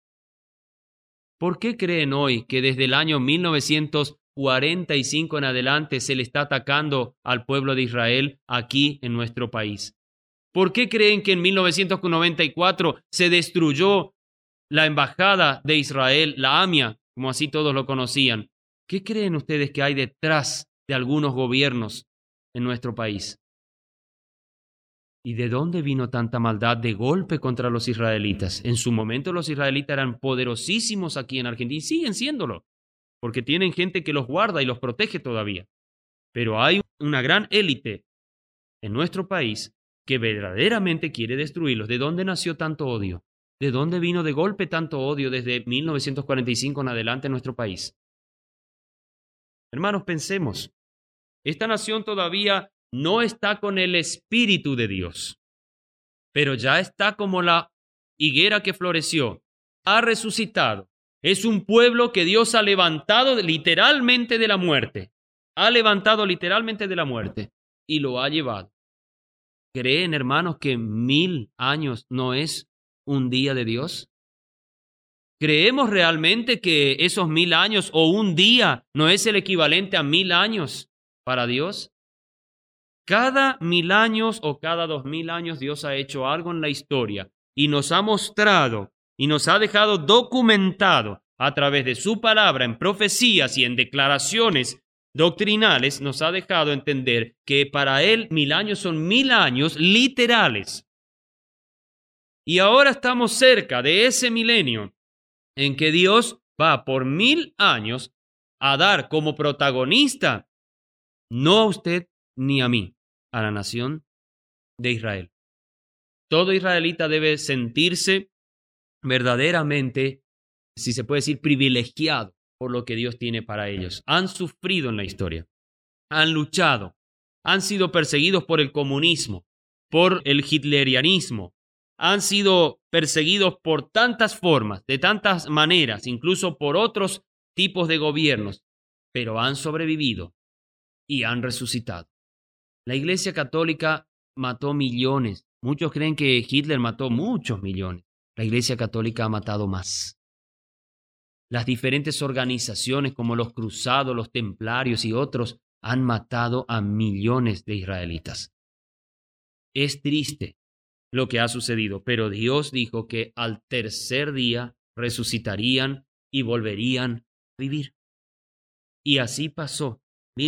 ¿Por qué creen hoy que desde el año 1945 en adelante se le está atacando al pueblo de Israel aquí en nuestro país? ¿Por qué creen que en 1994 se destruyó la embajada de Israel, la AMIA, como así todos lo conocían? ¿Qué creen ustedes que hay detrás de algunos gobiernos en nuestro país? ¿Y de dónde vino tanta maldad de golpe contra los israelitas? En su momento los israelitas eran poderosísimos aquí en Argentina y siguen siéndolo, porque tienen gente que los guarda y los protege todavía. Pero hay una gran élite en nuestro país que verdaderamente quiere destruirlos. ¿De dónde nació tanto odio? ¿De dónde vino de golpe tanto odio desde 1945 en adelante en nuestro país? Hermanos, pensemos. Esta nación todavía no está con el Espíritu de Dios, pero ya está como la higuera que floreció, ha resucitado. Es un pueblo que Dios ha levantado literalmente de la muerte. Ha levantado literalmente de la muerte y lo ha llevado. ¿Creen, hermanos, que 1000 años no es un día de Dios? ¿Creemos realmente que esos 1000 años o un día no es el equivalente a 1000 años para Dios? Cada 1000 años o cada 2000 años Dios ha hecho algo en la historia y nos ha mostrado y nos ha dejado documentado a través de su palabra en profecías y en declaraciones doctrinales, nos ha dejado entender que para Él 1000 años son 1000 años literales. Y ahora estamos cerca de ese milenio en que Dios va por 1000 años a dar como protagonista, no a usted ni a mí, a la nación de Israel. Todo israelita debe sentirse verdaderamente, si se puede decir, privilegiado por lo que Dios tiene para ellos. Han sufrido en la historia, han luchado, han sido perseguidos por el comunismo, por el hitlerianismo, han sido perseguidos por tantas formas, de tantas maneras, incluso por otros tipos de gobiernos, pero han sobrevivido y han resucitado. La Iglesia Católica mató millones. Muchos creen que Hitler mató muchos millones. La Iglesia Católica ha matado más. Las diferentes organizaciones como los Cruzados, los Templarios y otros han matado a millones de israelitas. Es triste lo que ha sucedido, pero Dios dijo que al tercer día resucitarían y volverían a vivir. Y así pasó.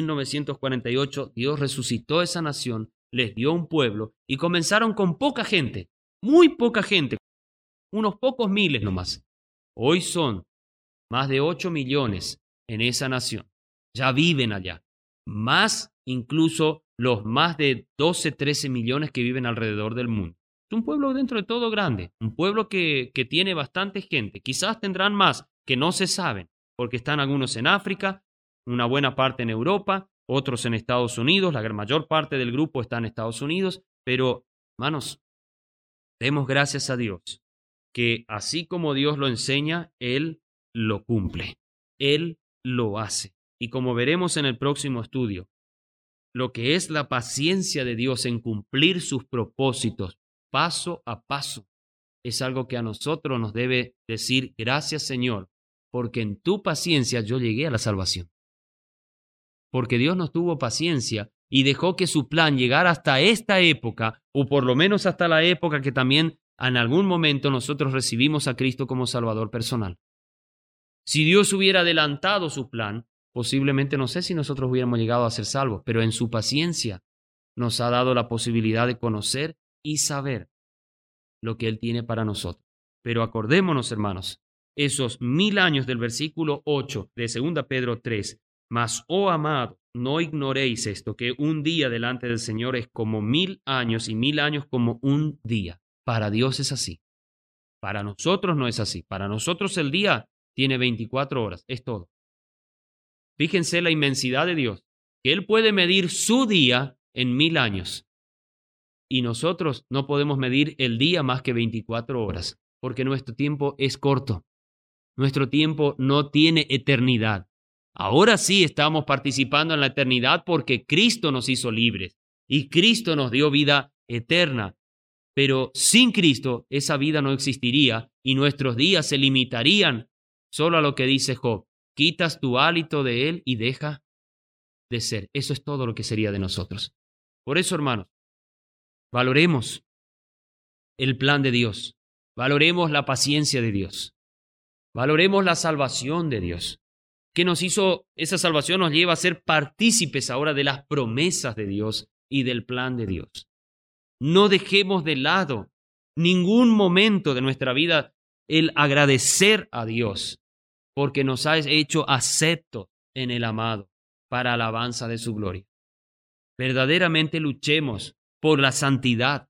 1948, Dios resucitó esa nación, les dio un pueblo y comenzaron con poca gente, muy poca gente, unos pocos miles nomás. Hoy son más de 8 millones en esa nación. Ya viven allá. Más incluso los más de 12, 13 millones que viven alrededor del mundo. Es un pueblo dentro de todo grande, un pueblo que tiene bastante gente. Quizás tendrán más que no se saben, porque están algunos en África, una buena parte en Europa, otros en Estados Unidos, la mayor parte del grupo está en Estados Unidos, pero, hermanos, demos gracias a Dios, que así como Dios lo enseña, Él lo cumple, Él lo hace. Y como veremos en el próximo estudio, lo que es la paciencia de Dios en cumplir sus propósitos paso a paso. Es algo que a nosotros nos debe decir: gracias, Señor, porque en tu paciencia yo llegué a la salvación. Porque Dios nos tuvo paciencia y dejó que su plan llegara hasta esta época, o por lo menos hasta la época que también en algún momento nosotros recibimos a Cristo como Salvador personal. Si Dios hubiera adelantado su plan, posiblemente no sé si nosotros hubiéramos llegado a ser salvos, pero en su paciencia nos ha dado la posibilidad de conocer y saber lo que Él tiene para nosotros. Pero acordémonos, hermanos, esos 1000 años del versículo 8 de 2 Pedro 3, mas, oh amado, no ignoréis esto, que un día delante del Señor es como 1000 años y 1000 años como un día. Para Dios es así. Para nosotros no es así. Para nosotros el día tiene 24 horas, es todo. Fíjense la inmensidad de Dios, que Él puede medir su día en 1000 años. Y nosotros no podemos medir el día más que 24 horas, porque nuestro tiempo es corto. Nuestro tiempo no tiene eternidad. Ahora sí estamos participando en la eternidad porque Cristo nos hizo libres y Cristo nos dio vida eterna. Pero sin Cristo esa vida no existiría y nuestros días se limitarían solo a lo que dice Job: quitas tu hálito de él y deja de ser. Eso es todo lo que sería de nosotros. Por eso, hermanos, valoremos el plan de Dios, valoremos la paciencia de Dios, valoremos la salvación de Dios. Que nos hizo, esa salvación nos lleva a ser partícipes ahora de las promesas de Dios y del plan de Dios. No dejemos de lado ningún momento de nuestra vida el agradecer a Dios, porque nos ha hecho aceptos en el amado para alabanza de su gloria. Verdaderamente luchemos por la santidad,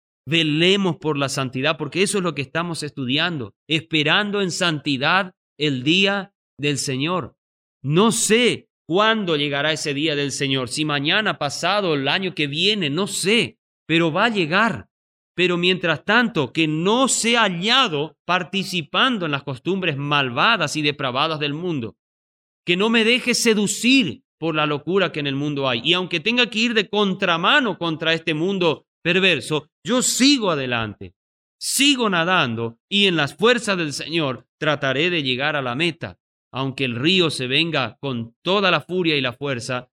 velemos por la santidad, porque eso es lo que estamos estudiando, esperando en santidad el día del Señor. No sé cuándo llegará ese día del Señor, si mañana, pasado, el año que viene, no sé, pero va a llegar. Pero mientras tanto, que no sea hallado participando en las costumbres malvadas y depravadas del mundo, que no me deje seducir por la locura que en el mundo hay. Y aunque tenga que ir de contramano contra este mundo perverso, yo sigo adelante, sigo nadando y en las fuerzas del Señor trataré de llegar a la meta. Aunque el río se venga con toda la furia y la fuerza,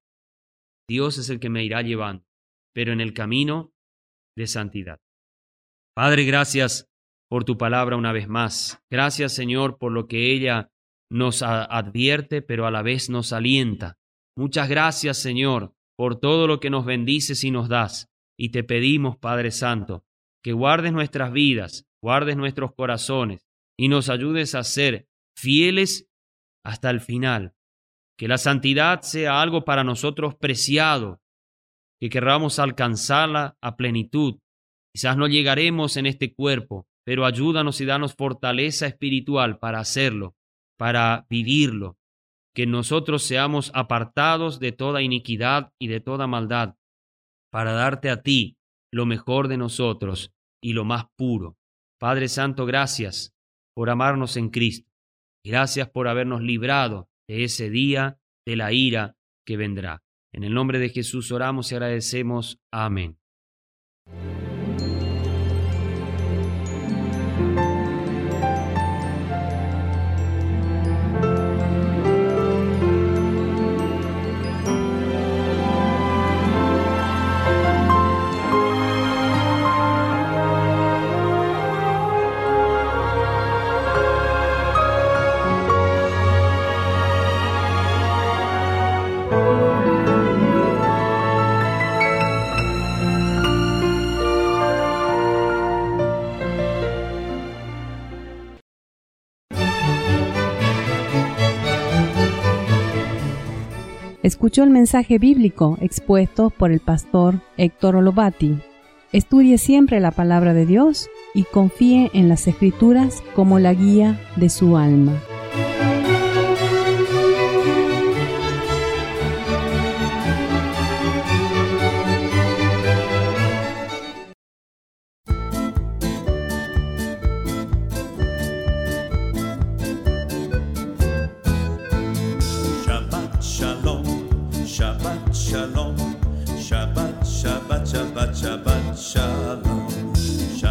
Dios es el que me irá llevando, pero en el camino de santidad. Padre, gracias por tu palabra una vez más. Gracias, Señor, por lo que ella nos advierte, pero a la vez nos alienta. Muchas gracias, Señor, por todo lo que nos bendices y nos das. Y te pedimos, Padre Santo, que guardes nuestras vidas, guardes nuestros corazones y nos ayudes a ser fieles hasta el final. Que la santidad sea algo para nosotros preciado, que querramos alcanzarla a plenitud. Quizás no llegaremos en este cuerpo, pero ayúdanos y danos fortaleza espiritual para hacerlo, para vivirlo. Que nosotros seamos apartados de toda iniquidad y de toda maldad, para darte a ti lo mejor de nosotros y lo más puro. Padre Santo, gracias por amarnos en Cristo. Gracias por habernos librado de ese día de la ira que vendrá. En el nombre de Jesús oramos y agradecemos. Amén. Escuchó el mensaje bíblico expuesto por el pastor Héctor Olovati. Estudie siempre la palabra de Dios y confíe en las Escrituras como la guía de su alma. Shabbat, Shabbat, Shabbat, Shabbat, Shabbat, Shalom.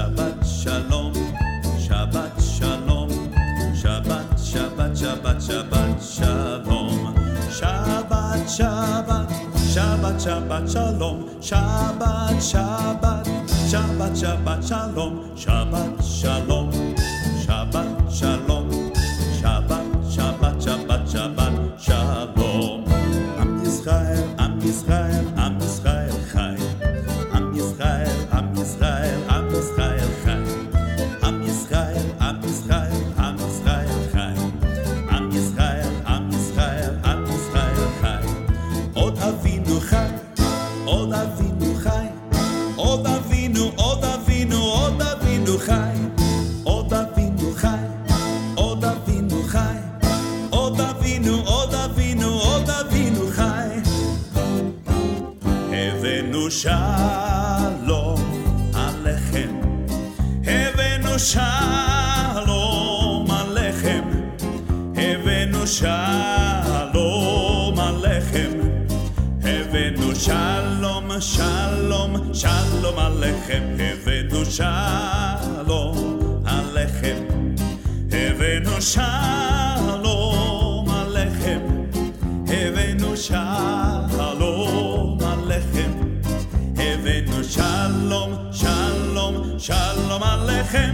Shabbat, Shabbat, Shabbat, Shalom, Shabbat, Shabbat, Shabbat, Shabbat, Shalom, Shabbat, Shalom, Shabbat, Shalom, Shabbat, Shabbat, Shabbat, Shabbat, Shalom. Am Yisrael, Am Yisrael, Am Yisrael Chai. Am Yisrael, Am Yisrael, Am Yisrael Chai. Am Yisrael, Am Yisrael, Am Yisrael Chai. Am Yisrael, Am Yisrael, Am Yisrael Chai. Od Avinu Chai, Od Avinu Chai. Od Avinu, Od Avinu, Od Avinu Chai. Od Avinu Chai, Od Avinu Chai. Od Avinu, Od Avinu, Od Avinu Chai. Hevenu Shalom Alechem. Hevenu Shalom Alechem. Hevenu Shalom Alechem. Hevenu Shalom, Shalom, Shalom Alechem. Hevenu Shalom Alechem. Hevenu Shalom Alechem. Hevenu Shalom Alechem. Hevenu Shalom, Shalom, Shalom Alechem.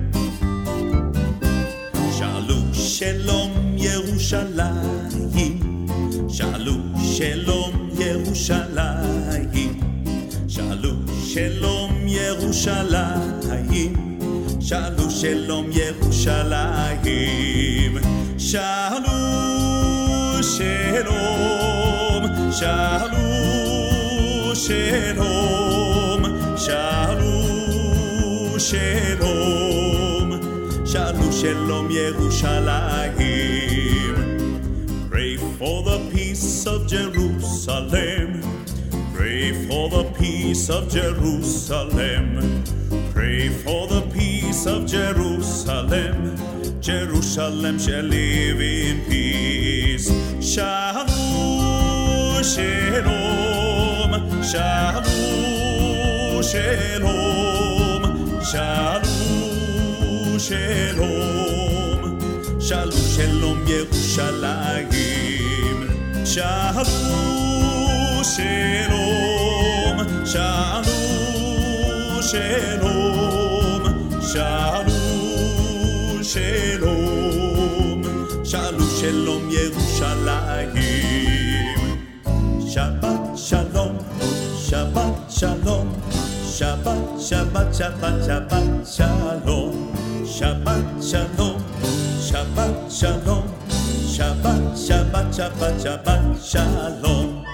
Shalu Shalom Yerushalayim. Shalu Shalom Yerushalayim. Shalu Shalom Yerushalayim. Shalu Shalom Yerushalayim. Shalu Shalom. Shalu Shalom. Shalu Shalom. Shalu Shalom Yerushalayim. Pray for the peace of Jerusalem. Pray for the peace of Jerusalem. Pray for the peace of Jerusalem. Jerusalem shall live in peace. Shalom, Shalom, Shalom, Shalom, Shalom, Shalom, Shalom, Shalom, Yerushalayim. Shalom, Shalom, Shalom, Shalom, Shalom, Shalom, Shalom, Shalom, Yerushalayim. Shabbat Shalom, Shabbat Shalom, Shabbat, Shabbat, Shabbat, Shabbat Shalom, Shabbat Shalom, Shabbat Shalom, Shabbat, Shabbat, Shabbat, Shabbat Shalom.